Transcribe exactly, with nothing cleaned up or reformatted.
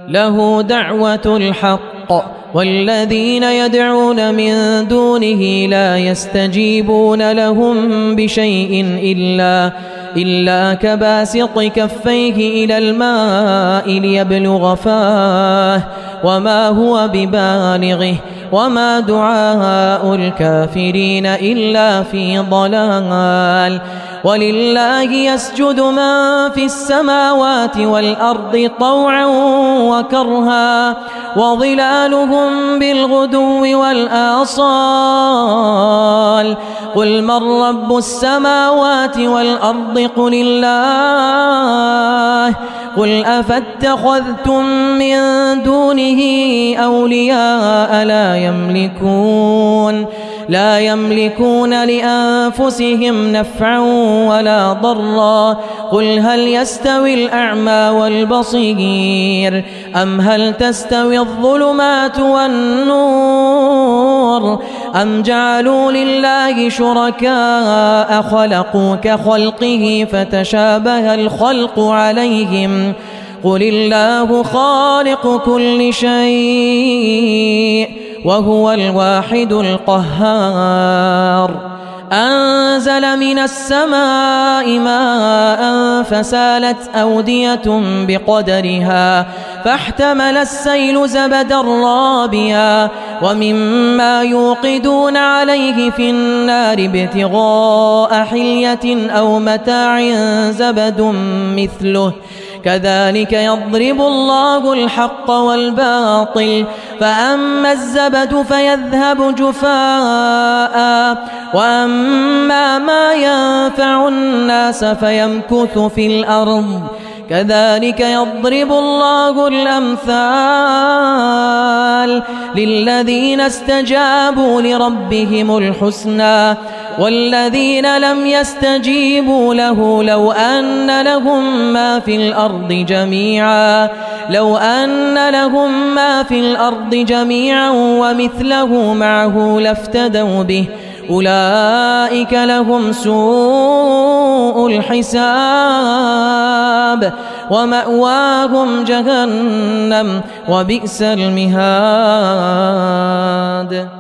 له دعوة الحق والذين يدعون من دونه لا يستجيبون لهم بشيء إلا إلا كباسط كفيه إلى الماء ليبلغ فاه وما هو ببالغه وما دعاء الكافرين إلا في ضلال. ولله يسجد من في السماوات والأرض طوعا وكرها وظلالهم بالغدو والآصال. قل من رب السماوات والأرض قل الله. قل أفاتخذتم من دونه أولياء لا يملكون لا يملكون لأنفسهم نفعا ولا ضرا. قل هل يستوي الأعمى والبصير أم هل تستوي الظلمات والنور أم جعلوا لله شركاء خلقوا كخلقه فتشابه الخلق عليهم. قل الله خالق كل شيء وهو الواحد القهار. أنزل من السماء ماء فسالت أودية بقدرها فاحتمل السيل زبدا رابيا ومما يوقدون عليه في النار ابتغاء حلية أو متاع زبد مثله كذلك يضرب الله الحق والباطل. فأما الزبد فيذهب جفاء وأما ما ينفع الناس فيمكث في الأرض كذلك يضرب الله الأمثال للذين استجابوا لربهم الحسنى والذين لم يستجيبوا له لو أن لهم ما في الأرض جميعا لو أن لهم ما في الأرض جميعا ومثله معه لافتدوا به أولئك لهم سوء الحساب ومأواهم جهنم وبئس المهاد.